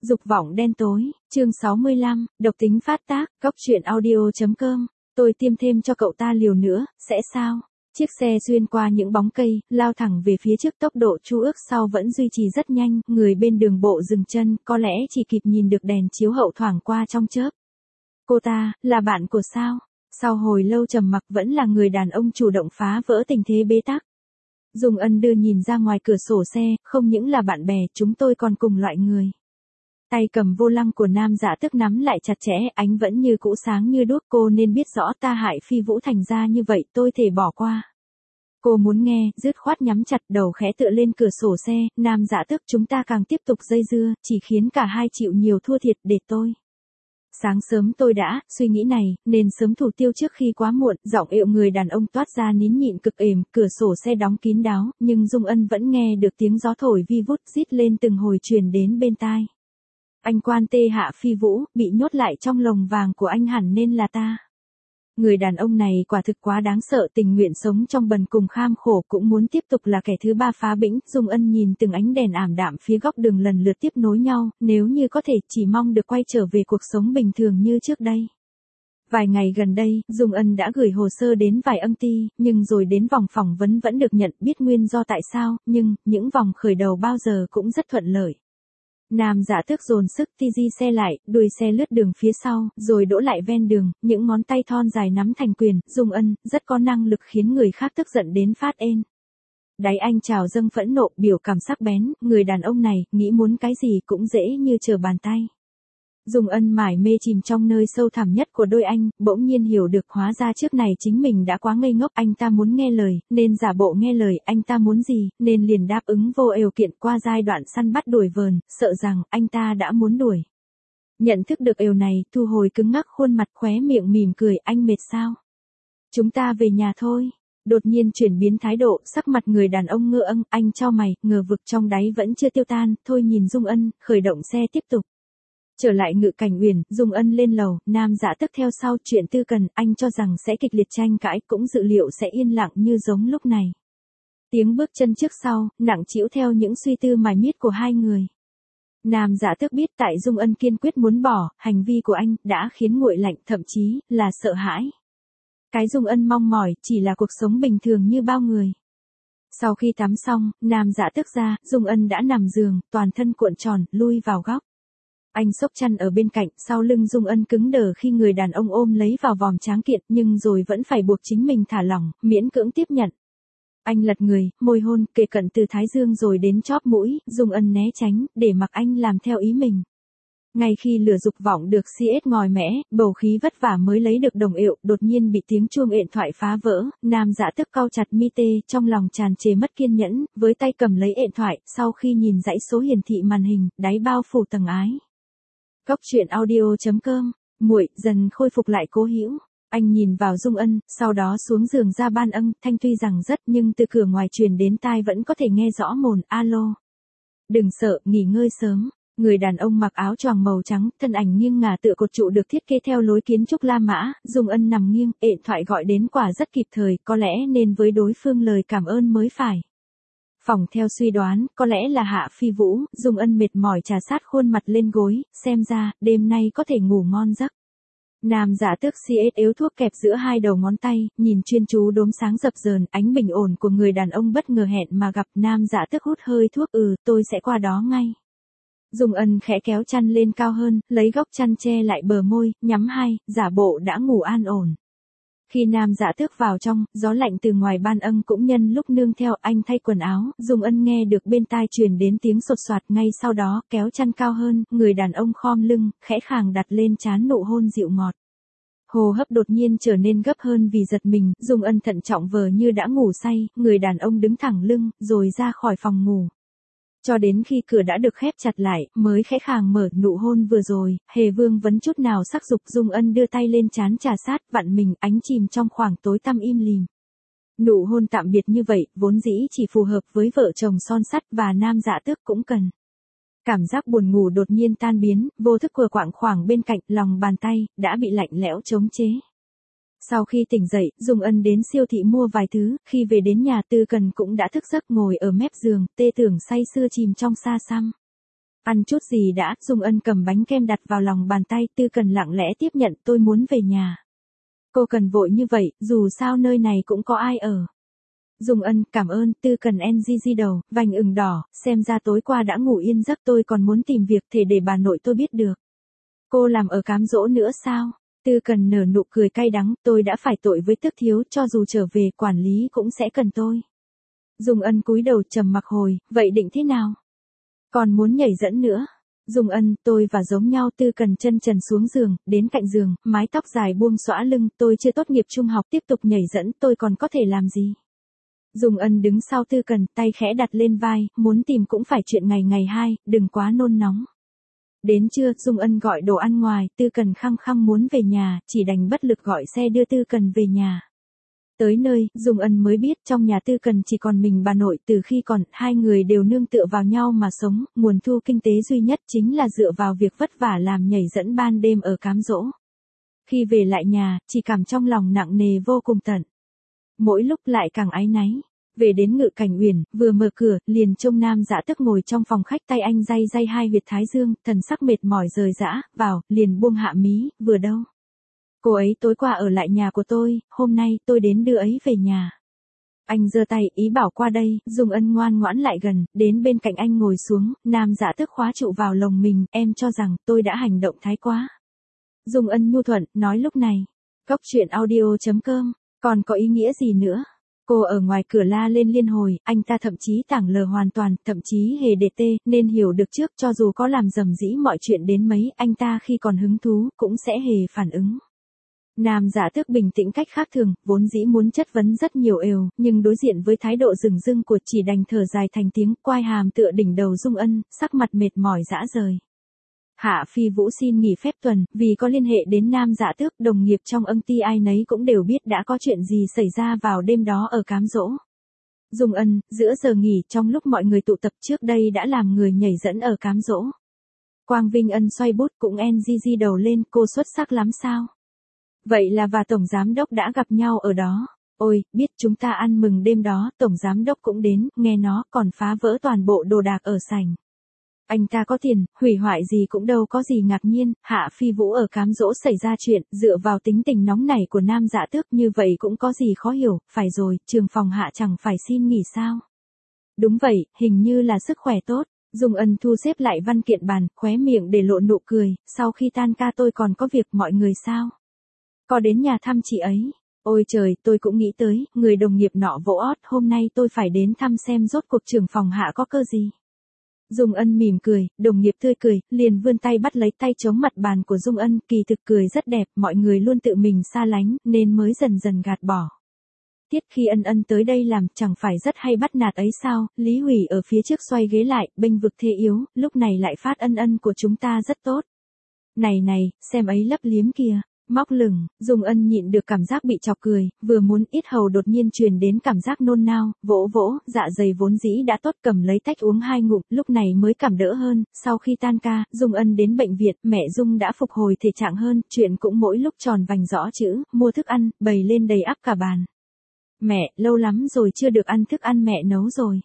Dục vọng đen tối, chương 65, độc tính phát tác, góc truyện audio.com. Tôi tiêm thêm cho cậu ta liều nữa, sẽ sao? Chiếc xe xuyên qua những bóng cây, lao thẳng về phía trước, tốc độ chu ước sau vẫn duy trì rất nhanh, người bên đường bộ dừng chân, có lẽ chỉ kịp nhìn được đèn chiếu hậu thoảng qua trong chớp. Cô ta, là bạn của sao? Sau hồi lâu trầm mặc vẫn là người đàn ông chủ động phá vỡ tình thế bế tắc. Dung Ân đưa nhìn ra ngoài cửa sổ xe, không những là bạn bè, chúng tôi còn cùng loại người. Tay cầm vô lăng của nam dạ tức nắm lại chặt chẽ, ánh vẫn như cũ sáng như đuốc. Cô nên biết rõ ta hại Phi Vũ thành ra như vậy, tôi thể bỏ qua. Cô muốn nghe, dứt khoát nhắm chặt đầu khẽ tựa lên cửa sổ xe, nam dạ tức chúng ta càng tiếp tục dây dưa, chỉ khiến cả hai chịu nhiều thua thiệt để tôi. Sáng sớm tôi đã, suy nghĩ này, nên sớm thủ tiêu trước khi quá muộn, giọng ệu người đàn ông toát ra nín nhịn cực ềm, cửa sổ xe đóng kín đáo, nhưng Dung Ân vẫn nghe được tiếng gió thổi vi vút rít lên từng hồi truyền đến bên tai. Anh quan tê hạ Phi Vũ, bị nhốt lại trong lồng vàng của anh hẳn nên là ta. Người đàn ông này quả thực quá đáng sợ, tình nguyện sống trong bần cùng kham khổ cũng muốn tiếp tục là kẻ thứ ba phá bĩnh. Dung Ân nhìn từng ánh đèn ảm đạm phía góc đường lần lượt tiếp nối nhau, nếu như có thể chỉ mong được quay trở về cuộc sống bình thường như trước đây. Vài ngày gần đây, Dung Ân đã gửi hồ sơ đến vài âm ty, nhưng rồi đến vòng phỏng vấn vẫn được nhận, biết nguyên do tại sao, nhưng những vòng khởi đầu bao giờ cũng rất thuận lợi. Nam dạ tước dồn sức TG xe lại, đuôi xe lướt đường phía sau, rồi đỗ lại ven đường, những ngón tay thon dài nắm thành quyền. Dung Ân, rất có năng lực khiến người khác tức giận đến phát ên. Đáy anh trào dâng phẫn nộ, biểu cảm sắc bén, người đàn ông này, nghĩ muốn cái gì cũng dễ như trở bàn tay. Dung Ân mải mê chìm trong nơi sâu thẳm nhất của đôi anh, bỗng nhiên hiểu được hóa ra trước này chính mình đã quá ngây ngốc. Anh ta muốn nghe lời, nên giả bộ nghe lời, anh ta muốn gì, nên liền đáp ứng vô điều kiện. Qua giai đoạn săn bắt đuổi vờn, sợ rằng anh ta đã muốn đuổi. Nhận thức được điều này, thu hồi cứng ngắc khuôn mặt, khóe miệng mỉm cười, anh mệt sao? Chúng ta về nhà thôi. Đột nhiên chuyển biến thái độ, sắc mặt người đàn ông ngơ âng, anh chau mày, ngờ vực trong đáy vẫn chưa tiêu tan, thôi nhìn Dung Ân, khởi động xe tiếp tục. Trở lại Ngự Cảnh Uyển, Dung Ân lên lầu, nam dạ tức theo sau, chuyện tư cần, anh cho rằng sẽ kịch liệt tranh cãi, cũng dự liệu sẽ yên lặng như giống lúc này. Tiếng bước chân trước sau, nặng trĩu theo những suy tư mải miết của hai người. Nam dạ tức biết tại Dung Ân kiên quyết muốn bỏ, hành vi của anh đã khiến nguội lạnh, thậm chí là sợ hãi. Cái Dung Ân mong mỏi chỉ là cuộc sống bình thường như bao người. Sau khi tắm xong, nam dạ tức ra, Dung Ân đã nằm giường, toàn thân cuộn tròn, lui vào góc. Anh xốc chăn ở bên cạnh, sau lưng Dung Ân cứng đờ khi người đàn ông ôm lấy vào vòng tráng kiện, nhưng rồi vẫn phải buộc chính mình thả lỏng, miễn cưỡng tiếp nhận. Anh lật người, môi hôn, kề cận từ thái dương rồi đến chóp mũi, Dung Ân né tránh, để mặc anh làm theo ý mình. Ngay khi lửa dục vọng được CS ngòi mẽ, bầu khí vất vả mới lấy được đồng ệu, đột nhiên bị tiếng chuông điện thoại phá vỡ, nam dạ tức cau chặt mi tê, trong lòng tràn trề mất kiên nhẫn, với tay cầm lấy điện thoại, sau khi nhìn dãy số hiển thị màn hình, đáy bao phủ tầng ái. Góc truyện audio.com, muội dần khôi phục lại cố hữu. Anh nhìn vào Dung Ân, sau đó xuống giường ra ban ân, thanh tuy rằng rất nhưng từ cửa ngoài truyền đến tai vẫn có thể nghe rõ mồn, alo. Đừng sợ, nghỉ ngơi sớm. Người đàn ông mặc áo choàng màu trắng, thân ảnh nghiêng ngả tựa cột trụ được thiết kế theo lối kiến trúc La Mã, Dung Ân nằm nghiêng, điện thoại gọi đến quả rất kịp thời, có lẽ nên với đối phương lời cảm ơn mới phải. Phòng theo suy đoán, có lẽ là Hạ Phi Vũ, Dung Ân mệt mỏi trà sát khuôn mặt lên gối, xem ra, đêm nay có thể ngủ ngon giấc. Nam dạ tước CS yếu thuốc kẹp giữa hai đầu ngón tay, nhìn chuyên chú đốm sáng dập dờn, ánh bình ổn của người đàn ông bất ngờ hẹn mà gặp. Nam dạ tước hút hơi thuốc, tôi sẽ qua đó ngay. Dung Ân khẽ kéo chăn lên cao hơn, lấy góc chăn che lại bờ môi, nhắm hai, giả bộ đã ngủ an ổn. Khi nam dạ tước vào trong, gió lạnh từ ngoài ban ân cũng nhân lúc nương theo, anh thay quần áo, Dung Ân nghe được bên tai truyền đến tiếng sột soạt, ngay sau đó, kéo chăn cao hơn, người đàn ông khom lưng, khẽ khàng đặt lên trán nụ hôn dịu ngọt. Hô hấp đột nhiên trở nên gấp hơn vì giật mình, Dung Ân thận trọng vờ như đã ngủ say, người đàn ông đứng thẳng lưng, rồi ra khỏi phòng ngủ. Cho đến khi cửa đã được khép chặt lại, mới khẽ khàng mở. Nụ hôn vừa rồi, hề vương vấn chút nào sắc dục. Dung Ân đưa tay lên trán trà sát, vặn mình, ánh chìm trong khoảng tối tăm im lìm. Nụ hôn tạm biệt như vậy, vốn dĩ chỉ phù hợp với vợ chồng son sắt và nam dạ tước cũng cần. Cảm giác buồn ngủ đột nhiên tan biến, vô thức quờ quạng khoảng bên cạnh, lòng bàn tay, đã bị lạnh lẽo chống chế. Sau khi tỉnh dậy, Dung Ân đến siêu thị mua vài thứ, khi về đến nhà Tư Cần cũng đã thức giấc ngồi ở mép giường, tê tưởng say sưa chìm trong xa xăm. Ăn chút gì đã, Dung Ân cầm bánh kem đặt vào lòng bàn tay, Tư Cần lặng lẽ tiếp nhận, tôi muốn về nhà. Cô cần vội như vậy, dù sao nơi này cũng có ai ở. Dung Ân, cảm ơn, Tư Cần NGG đầu, vành ửng đỏ, xem ra tối qua đã ngủ yên giấc, tôi còn muốn tìm việc thể để bà nội tôi biết được. Cô làm ở cám dỗ nữa sao? Tư Cần nở nụ cười cay đắng, tôi đã phải tội với Tước thiếu, cho dù trở về quản lý cũng sẽ cần tôi. Dung Ân cúi đầu trầm mặc hồi, vậy định thế nào? Còn muốn nhảy dẫn nữa? Dung Ân, tôi và giống nhau. Tư Cần chân trần xuống giường, đến cạnh giường, mái tóc dài buông xõa lưng, tôi chưa tốt nghiệp trung học tiếp tục nhảy dẫn, tôi còn có thể làm gì? Dung Ân đứng sau Tư Cần, tay khẽ đặt lên vai, muốn tìm cũng phải chuyện ngày ngày hai, đừng quá nôn nóng. Đến trưa, Dung Ân gọi đồ ăn ngoài, Tư Cần khăng khăng muốn về nhà, chỉ đành bất lực gọi xe đưa Tư Cần về nhà. Tới nơi, Dung Ân mới biết trong nhà Tư Cần chỉ còn mình bà nội, từ khi còn, hai người đều nương tựa vào nhau mà sống, nguồn thu kinh tế duy nhất chính là dựa vào việc vất vả làm nhảy dẫn ban đêm ở cám dỗ. Khi về lại nhà, chỉ cảm trong lòng nặng nề vô cùng tận. Mỗi lúc lại càng áy náy. Về đến Ngự Cảnh Uyển, vừa mở cửa, liền trông Nam Dạ Tước ngồi trong phòng khách, tay anh day day hai huyệt thái dương, thần sắc mệt mỏi rời rã, vào, liền buông hạ mí, vừa đâu. Cô ấy tối qua ở lại nhà của tôi, hôm nay tôi đến đưa ấy về nhà. Anh giơ tay, ý bảo qua đây, Dung Ân ngoan ngoãn lại gần, đến bên cạnh anh ngồi xuống, Nam Dạ Tước khóa trụ vào lồng mình, em cho rằng tôi đã hành động thái quá. Dung Ân nhu thuận, nói lúc này. Cốc truyện audio.com, còn có ý nghĩa gì nữa? Cô ở ngoài cửa la lên liên hồi, anh ta thậm chí tảng lờ hoàn toàn, thậm chí hề để tê, nên hiểu được trước, cho dù có làm rầm rĩ mọi chuyện đến mấy, anh ta khi còn hứng thú, cũng sẽ hề phản ứng. Nam Dạ Tước bình tĩnh cách khác thường, vốn dĩ muốn chất vấn rất nhiều ều, nhưng đối diện với thái độ rừng rưng của chỉ đành thở dài thành tiếng, quai hàm tựa đỉnh đầu Dung Ân, sắc mặt mệt mỏi rã rời. Hạ Phi Vũ xin nghỉ phép tuần, vì có liên hệ đến Nam Dạ Tước, đồng nghiệp trong âm ty ai nấy cũng đều biết đã có chuyện gì xảy ra vào đêm đó ở cám dỗ. Dung Ân, giữa giờ nghỉ trong lúc mọi người tụ tập trước đây đã làm người nhảy dẫn ở cám dỗ. Quang Vinh Ân xoay bút cũng NGG đầu lên, cô xuất sắc lắm sao? Vậy là và Tổng Giám Đốc đã gặp nhau ở đó. Ôi, biết chúng ta ăn mừng đêm đó, Tổng Giám Đốc cũng đến, nghe nó còn phá vỡ toàn bộ đồ đạc ở sảnh. Anh ta có tiền, hủy hoại gì cũng đâu có gì ngạc nhiên, Hạ Phi Vũ ở cám dỗ xảy ra chuyện, dựa vào tính tình nóng nảy của Nam Dạ Tước như vậy cũng có gì khó hiểu, phải rồi, trường phòng Hạ chẳng phải xin nghỉ sao? Đúng vậy, hình như là sức khỏe tốt. Dung Ân thu xếp lại văn kiện bàn, khóe miệng để lộ nụ cười, sau khi tan ca tôi còn có việc, mọi người sao? Có đến nhà thăm chị ấy. Ôi trời, tôi cũng nghĩ tới, người đồng nghiệp nọ vỗ ót, hôm nay tôi phải đến thăm xem rốt cuộc trưởng phòng Hạ có cơ gì. Dung Ân mỉm cười, đồng nghiệp tươi cười, liền vươn tay bắt lấy tay chống mặt bàn của Dung Ân, kỳ thực cười rất đẹp, mọi người luôn tự mình xa lánh, nên mới dần dần gạt bỏ. Tiết khi Ân Ân tới đây làm, chẳng phải rất hay bắt nạt ấy sao, Lý Hủy ở phía trước xoay ghế lại, bênh vực thế yếu, lúc này lại phát Ân Ân của chúng ta rất tốt. Này này, xem ấy lấp liếm kìa. Móc lửng, Dung Ân nhịn được cảm giác bị chọc cười, vừa muốn ít hầu đột nhiên truyền đến cảm giác nôn nao, vỗ vỗ, dạ dày vốn dĩ đã tốt cầm lấy tách uống 2 ngụm, lúc này mới cảm đỡ hơn, sau khi tan ca, Dung Ân đến bệnh viện, mẹ Dung đã phục hồi thể trạng hơn, chuyện cũng mỗi lúc tròn vành rõ chữ, mua thức ăn, bày lên đầy ắp cả bàn. Mẹ, lâu lắm rồi chưa được ăn thức ăn mẹ nấu rồi.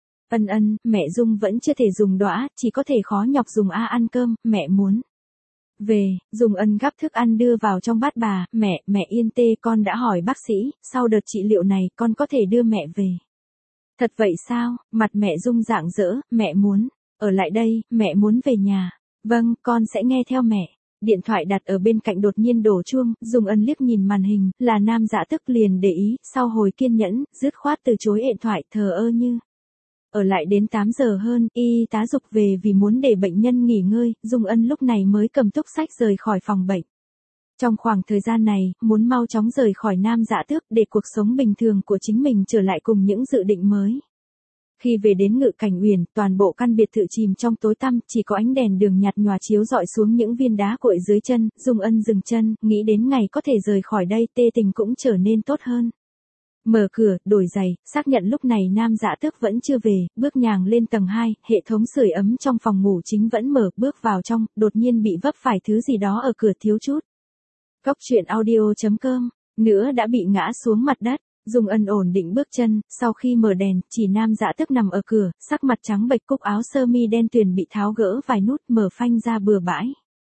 Ân, mẹ Dung vẫn chưa thể dùng đũa, chỉ có thể khó nhọc dùng ăn cơm, mẹ muốn. Về, Dung Ân gắp thức ăn đưa vào trong bát bà, mẹ yên tê, con đã hỏi bác sĩ, sau đợt trị liệu này con có thể đưa mẹ về. Thật vậy sao, mặt mẹ Dung rạng rỡ, mẹ muốn, ở lại đây, mẹ muốn về nhà. Vâng, con sẽ nghe theo mẹ. Điện thoại đặt ở bên cạnh đột nhiên đổ chuông, Dung Ân liếc nhìn màn hình, là Nam Dạ Tước liền để ý, sau hồi kiên nhẫn, dứt khoát từ chối điện thoại, thờ ơ như. Ở lại đến 8 giờ hơn, y tá dục về vì muốn để bệnh nhân nghỉ ngơi, Dung Ân lúc này mới cầm túc sách rời khỏi phòng bệnh. Trong khoảng thời gian này, muốn mau chóng rời khỏi Nam Dạ Tước để cuộc sống bình thường của chính mình trở lại cùng những dự định mới. Khi về đến Ngự Cảnh Uyển, toàn bộ căn biệt thự chìm trong tối tăm, chỉ có ánh đèn đường nhạt nhòa chiếu rọi xuống những viên đá cuội dưới chân, Dung Ân dừng chân, nghĩ đến ngày có thể rời khỏi đây, tê tình cũng trở nên tốt hơn. Mở cửa, đổi giày, xác nhận lúc này Nam Dạ Tước vẫn chưa về, bước nhàng lên tầng 2, hệ thống sưởi ấm trong phòng ngủ chính vẫn mở, bước vào trong, đột nhiên bị vấp phải thứ gì đó ở cửa thiếu chút. Cốc truyện audio.com, nữa đã bị ngã xuống mặt đất. Dung Ân ổn định bước chân, sau khi mở đèn, chỉ Nam Dạ Tước nằm ở cửa, sắc mặt trắng bệch, cúc áo sơ mi đen tuyền bị tháo gỡ vài nút, mở phanh ra bừa bãi.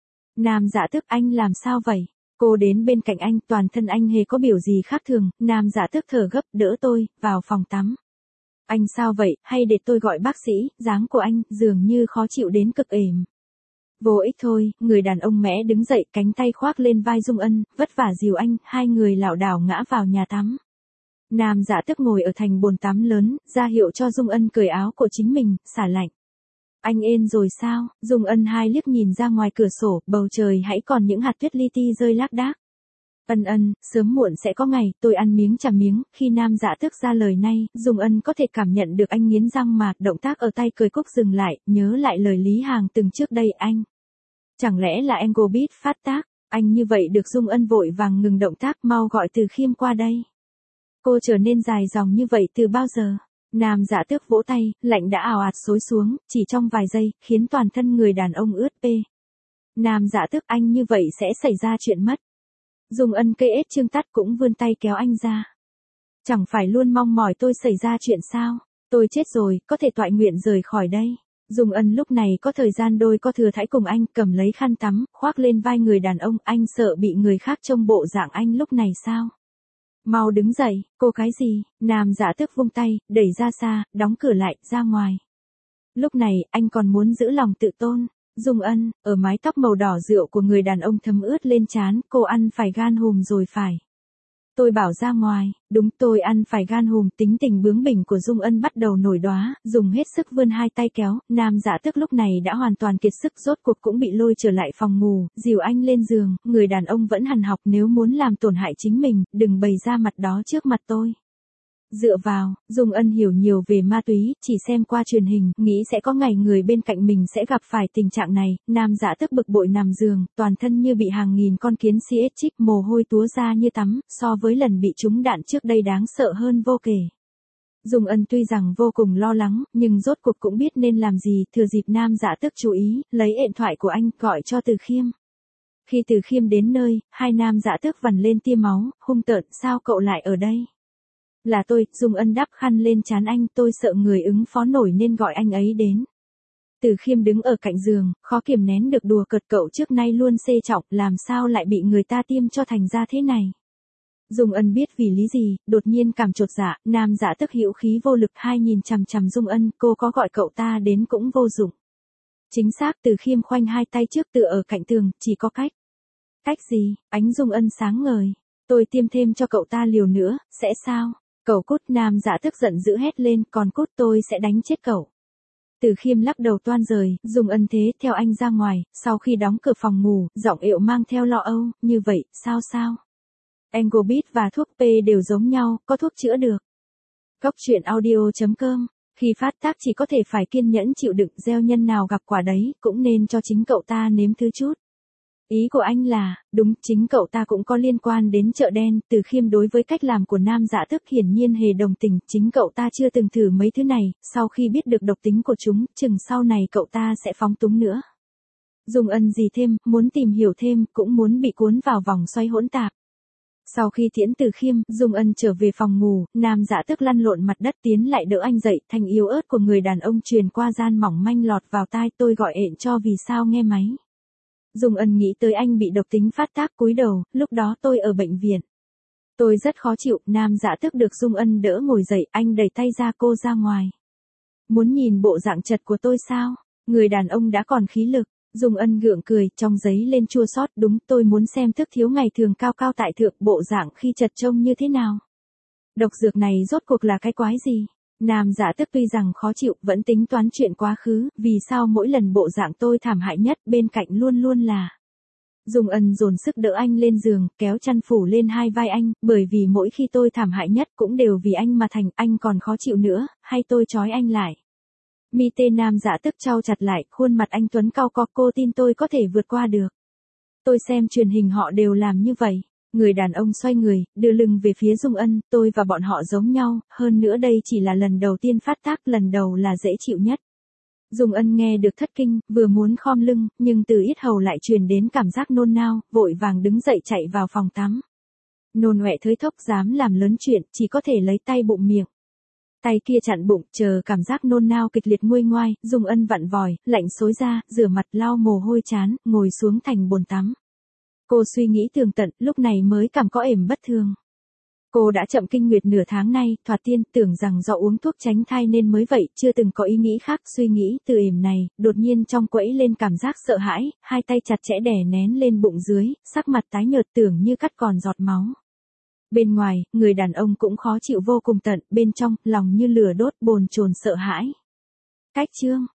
Nam Dạ Tước, anh làm sao vậy? Cô đến bên cạnh anh, toàn thân anh hề có biểu gì khác thường, Nam Dạ Tước thở gấp, đỡ tôi, vào phòng tắm. Anh sao vậy, hay để tôi gọi bác sĩ, dáng của anh, dường như khó chịu đến cực ềm. Vô ích thôi, người đàn ông mẽ đứng dậy, cánh tay khoác lên vai Dung Ân, vất vả dìu anh, hai người lảo đảo ngã vào nhà tắm. Nam Dạ Tước ngồi ở thành bồn tắm lớn, ra hiệu cho Dung Ân cởi áo của chính mình, xả lạnh. Anh ên rồi sao? Dung Ân hai liếc nhìn ra ngoài cửa sổ, bầu trời hãy còn những hạt tuyết li ti rơi lác đác. Ân, sớm muộn sẽ có ngày, tôi ăn miếng trả miếng, khi Nam Dạ Tước ra lời này, Dung Ân có thể cảm nhận được anh nghiến răng mà, động tác ở tay cởi cúc dừng lại, nhớ lại lời Lý Hàng từng trước đây anh. Chẳng lẽ là Angle Beat phát tác, anh như vậy được Dung Ân vội vàng ngừng động tác, mau gọi Từ Khiêm qua đây. Cô trở nên dài dòng như vậy từ bao giờ? Nam Dạ Tước vỗ tay, lạnh đã ào ạt xối xuống, chỉ trong vài giây, khiến toàn thân người đàn ông ướt pê. Nam Dạ Tước, anh như vậy sẽ xảy ra chuyện mất. Dung Ân cây ết chương tắt cũng vươn tay kéo anh ra. Chẳng phải luôn mong mỏi tôi xảy ra chuyện sao? Tôi chết rồi, có thể toại nguyện rời khỏi đây. Dung Ân lúc này có thời gian đôi có thừa thãi cùng anh, cầm lấy khăn tắm, khoác lên vai người đàn ông, anh sợ bị người khác trông bộ dạng anh lúc này sao? Mau đứng dậy, cô cái gì? Nam Dạ Tước vung tay, đẩy ra xa, đóng cửa lại, ra ngoài. Lúc này, anh còn muốn giữ lòng tự tôn. Dung Ân, ở mái tóc màu đỏ rượu của người đàn ông thấm ướt lên trán, cô ăn phải gan hùm rồi phải. Tôi bảo ra ngoài, đúng tôi ăn phải gan hùm, tính tình bướng bỉnh của Dung Ân bắt đầu nổi đóa, dùng hết sức vươn hai tay kéo, Nam Dạ Tước lúc này đã hoàn toàn kiệt sức, rốt cuộc cũng bị lôi trở lại phòng ngủ, dìu anh lên giường, người đàn ông vẫn hằn học, nếu muốn làm tổn hại chính mình, đừng bày ra mặt đó trước mặt tôi. Dựa vào, Dung Ân hiểu nhiều về ma túy, chỉ xem qua truyền hình, nghĩ sẽ có ngày người bên cạnh mình sẽ gặp phải tình trạng này, Nam Dạ Tước bực bội nằm giường, toàn thân như bị hàng nghìn con kiến xiết chích, mồ hôi túa ra như tắm, so với lần bị trúng đạn trước đây đáng sợ hơn vô kể. Dung Ân tuy rằng vô cùng lo lắng, nhưng rốt cuộc cũng biết nên làm gì, thừa dịp Nam Dạ Tước chú ý, lấy điện thoại của anh, gọi cho Từ Khiêm. Khi Từ Khiêm đến nơi, hai Nam Dạ Tước vằn lên tia máu, hung tợn, sao cậu lại ở đây? Là tôi, Dung Ân đắp khăn lên trán anh, tôi sợ người ứng phó nổi nên gọi anh ấy đến. Từ Khiêm đứng ở cạnh giường, khó kiềm nén được đùa cợt cậu trước nay luôn xê trọng, làm sao lại bị người ta tiêm cho thành ra thế này. Dung Ân biết vì lý gì, đột nhiên cảm chột dạ, Nam Dạ Tước hữu khí vô lực, hai nhìn chằm chằm Dung Ân, cô có gọi cậu ta đến cũng vô dụng. Chính xác, Từ Khiêm khoanh hai tay trước tựa ở cạnh tường, chỉ có cách. Cách gì? Ánh Dung Ân sáng ngời. Tôi tiêm thêm cho cậu ta liều nữa, sẽ sao? Cậu cút, Nam Dạ Tước giận dữ hét lên, còn cút tôi sẽ đánh chết cậu. Từ Khiêm lắc đầu toan rời, Dung Ân thế theo anh ra ngoài, sau khi đóng cửa phòng ngủ, giọng ịu mang theo lo âu, như vậy, sao? Angle Beat và thuốc P đều giống nhau, có thuốc chữa được. Cốc truyện audio.com, khi phát tác chỉ có thể phải kiên nhẫn chịu đựng, gieo nhân nào gặp quả đấy, cũng nên cho chính cậu ta nếm thứ chút. Ý của anh là, đúng, chính cậu ta cũng có liên quan đến chợ đen, Từ Khiêm đối với cách làm của Nam Dạ Tước hiển nhiên hề đồng tình, chính cậu ta chưa từng thử mấy thứ này, sau khi biết được độc tính của chúng, chừng sau này cậu ta sẽ phóng túng nữa. Dung Ân gì thêm, muốn tìm hiểu thêm, cũng muốn bị cuốn vào vòng xoay hỗn tạp. Sau khi tiễn Từ Khiêm, Dung Ân trở về phòng ngủ, Nam Dạ Tước lăn lộn mặt đất tiến lại đỡ anh dậy, thanh yếu ớt của người đàn ông truyền qua gian mỏng manh lọt vào tai, tôi gọi ện cho vì sao nghe máy. Dung Ân nghĩ tới anh bị độc tính phát tác, cúi đầu, lúc đó tôi ở bệnh viện. Tôi rất khó chịu, Nam Dạ Tước được Dung Ân đỡ ngồi dậy, anh đẩy tay ra cô ra ngoài. Muốn nhìn bộ dạng chật của tôi sao? Người đàn ông đã còn khí lực. Dung Ân gượng cười, trong giấy lên chua xót, đúng, tôi muốn xem Thức Thiếu ngày thường cao cao tại thượng, bộ dạng khi chật trông như thế nào. Độc dược này rốt cuộc là cái quái gì? Nam Dạ Tước tuy rằng khó chịu, vẫn tính toán chuyện quá khứ, vì sao mỗi lần bộ dạng tôi thảm hại nhất, bên cạnh luôn luôn là. Dung Ân dồn sức đỡ anh lên giường, kéo chăn phủ lên hai vai anh, bởi vì mỗi khi tôi thảm hại nhất cũng đều vì anh mà thành, anh còn khó chịu nữa, hay tôi trói anh lại. Mi tê Nam Dạ Tước trao chặt lại, khuôn mặt anh tuấn cau có, cô tin tôi có thể vượt qua được. Tôi xem truyền hình họ đều làm như vậy. Người đàn ông xoay người, đưa lưng về phía Dung Ân, tôi và bọn họ giống nhau, hơn nữa đây chỉ là lần đầu tiên phát tác, lần đầu là dễ chịu nhất. Dung Ân nghe được thất kinh, vừa muốn khom lưng, nhưng từ yết hầu lại truyền đến cảm giác nôn nao, vội vàng đứng dậy chạy vào phòng tắm. Nôn ọe thới thốc dám làm lớn chuyện, chỉ có thể lấy tay bụng miệng. Tay kia chặn bụng, chờ cảm giác nôn nao kịch liệt nguôi ngoai, dùng ân vặn vòi, lạnh xối ra, rửa mặt lau mồ hôi chán, ngồi xuống thành bồn tắm. Cô suy nghĩ tường tận, lúc này mới cảm có ềm bất thường. Cô đã chậm kinh nguyệt nửa tháng nay, thoạt tiên tưởng rằng do uống thuốc tránh thai nên mới vậy, chưa từng có ý nghĩ khác, suy nghĩ từ ềm này, đột nhiên trong quẫy lên cảm giác sợ hãi, hai tay chặt chẽ đè nén lên bụng dưới, sắc mặt tái nhợt tưởng như cắt còn giọt máu. Bên ngoài, người đàn ông cũng khó chịu vô cùng tận, bên trong, lòng như lửa đốt bồn chồn sợ hãi. Cách chương